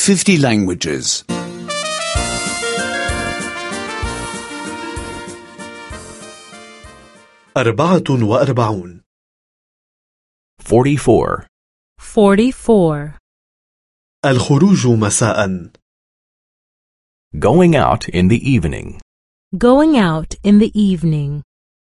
50 languages. 44 44. 44. الخروج مساء. Going out in the evening. Going out in the evening.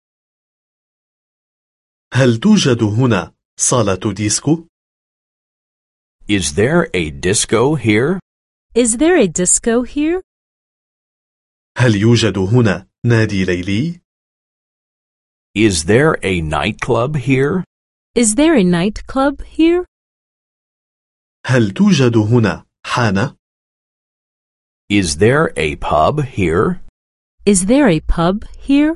هل توجد هنا صالة ديسكو؟ Is there a disco here? Is there a disco here? هل يوجد هنا نادي ليلي؟ Is there a nightclub here? Is there a nightclub here? هل توجد هنا حانة؟ Is there a pub here? Is there a pub here?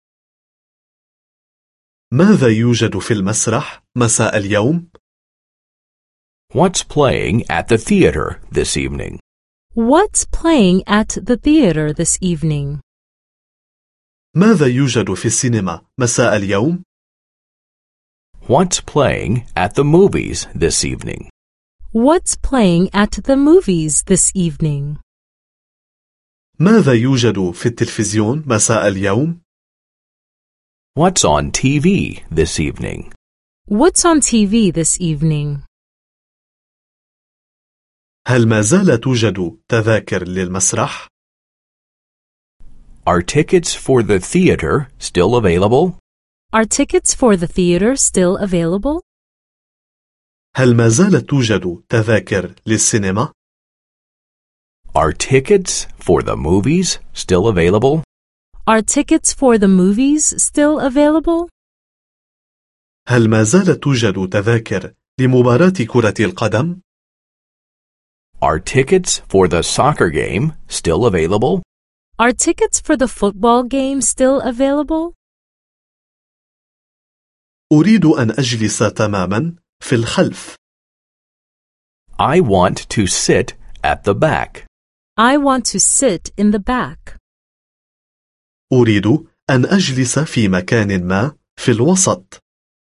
ماذا يوجد في المسرح مساء اليوم؟ What's playing at the theater this evening? What's playing at the theater this evening? ماذا يوجد في السينما مساء اليوم؟ What's playing at the movies this evening? What's playing at the movies this evening? ماذا يوجد في التلفزيون مساء اليوم؟ What's on TV this evening? What's on TV this evening? هل ما زال توجد تذاكر للمسرح؟ Are tickets for the theater still available? Are tickets for the theater still available? هل ما زالت توجد تذاكر للسينما؟ Are tickets for the movies still available? Are tickets for the movies still available? هل ما زالت توجد تذاكر لمباراة كرة القدم؟ Are tickets for the soccer game still available? Are tickets for the football game still available? أريد أن أجلس تماما في الخلف. I want to sit at the back. I want to sit in the back. أريد أن أجلس في مكان ما في الوسط.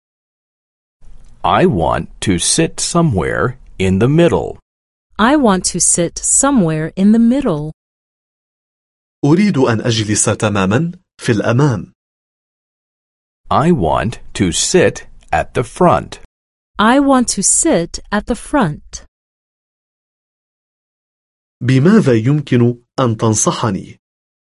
I want to sit somewhere in the middle. I want to sit somewhere in the middle. أريد أن أجلس تماما في الأمام. I want to sit at the front. I want to sit at the front. بماذا يمكن أن تنصحني؟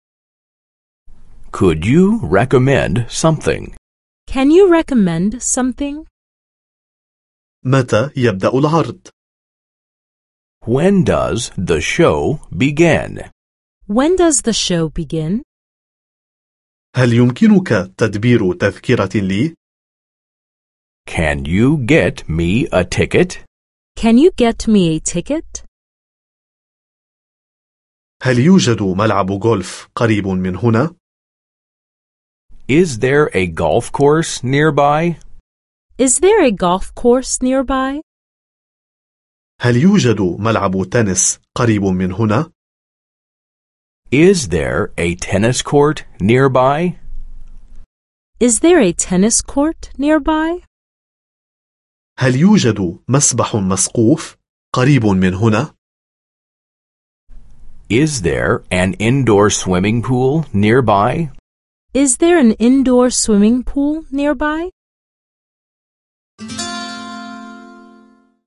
Could you recommend something? Can you recommend something? متى يبدأ العرض؟ When does the show begin? When does the show begin? هل يمكنك تدبير تذكرة لي؟ Can you get me a ticket? Can you get me a ticket? هل يوجد ملعب غولف قريب من هنا؟ Is there a golf course nearby? Is there a golf course nearby? هل يوجد ملعب تنس قريب من هنا؟ Is there a tennis court nearby? Is there a tennis court nearby? هل يوجد مسبح مسقوف قريب من هنا؟ Is there an indoor swimming pool nearby? Is there an indoor swimming pool nearby?